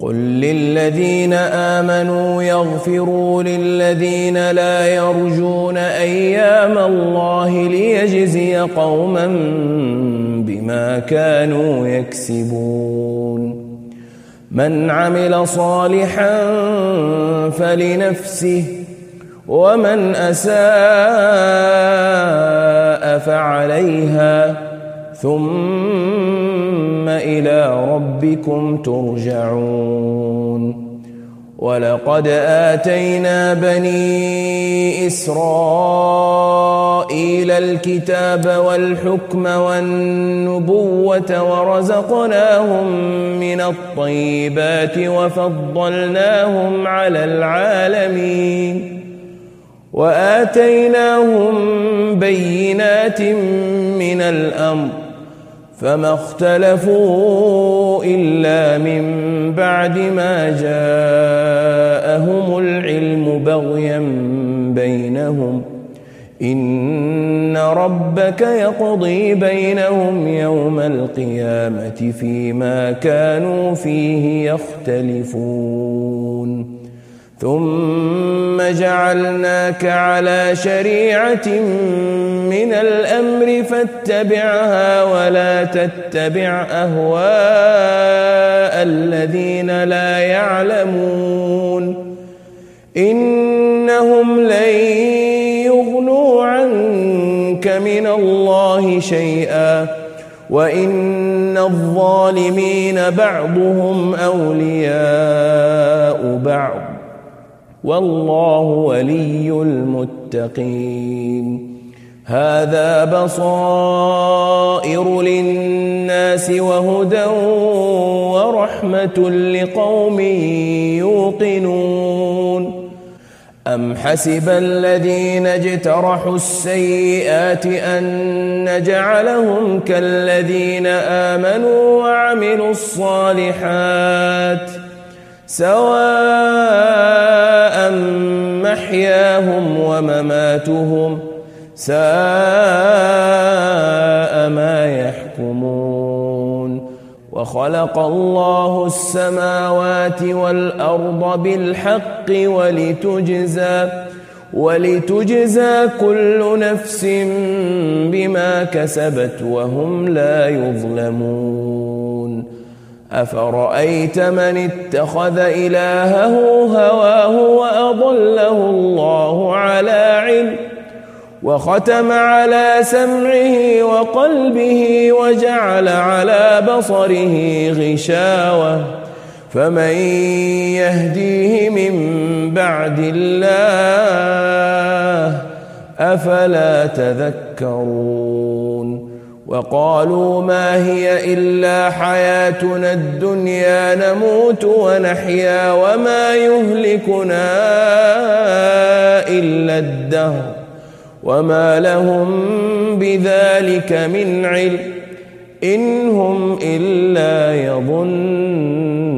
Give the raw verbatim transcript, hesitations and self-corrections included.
قل للذين آمنوا يغفروا للذين لا يرجون أيام الله ليجزي قوما بما كانوا يكسبون من عمل صالحا فلنفسه ومن أساء فعليها ثم إلى ربكم ترجعون ولقد آتينا بني إسرائيل الكتاب والحكم والنبوة ورزقناهم من الطيبات وفضلناهم على العالمين وآتيناهم بينات من الأمر فما اختلفوا إلا من بعد ما جاءهم العلم بغيا بينهم إن ربك يقضي بينهم يوم القيامة فيما كانوا فيه يختلفون ثم جعلناك على شريعة من الأمر فاتبعها ولا تتبع أهواء الذين لا يعلمون إنهم لن يغنوا عنك من الله شيئا وإن الظالمين بعضهم أولياء بعض والله ولي المتقين هذا بصائر للناس وهدى ورحمة لقوم يوقنون أم حسب الذين اجترحوا السيئات أن نجعلهم كالذين آمنوا وعملوا الصالحات سواء محياهم ومماتهم ساء ما يحكمون وخلق الله السماوات والأرض بالحق ولتجزى ولتجزى كل نفس بما كسبت وهم لا يظلمون أفرأيت من اتخذ إلهه هواه وأضله الله على علم وختم على سمعه وقلبه وجعل على بصره غشاوة فمن يهديه من بعد الله أفلا تذكرون وقالوا ما هي إلا حياتنا الدنيا نموت ونحيا وما يهلكنا إلا الدهر وما لهم بذلك من علم إن هم إلا يظنون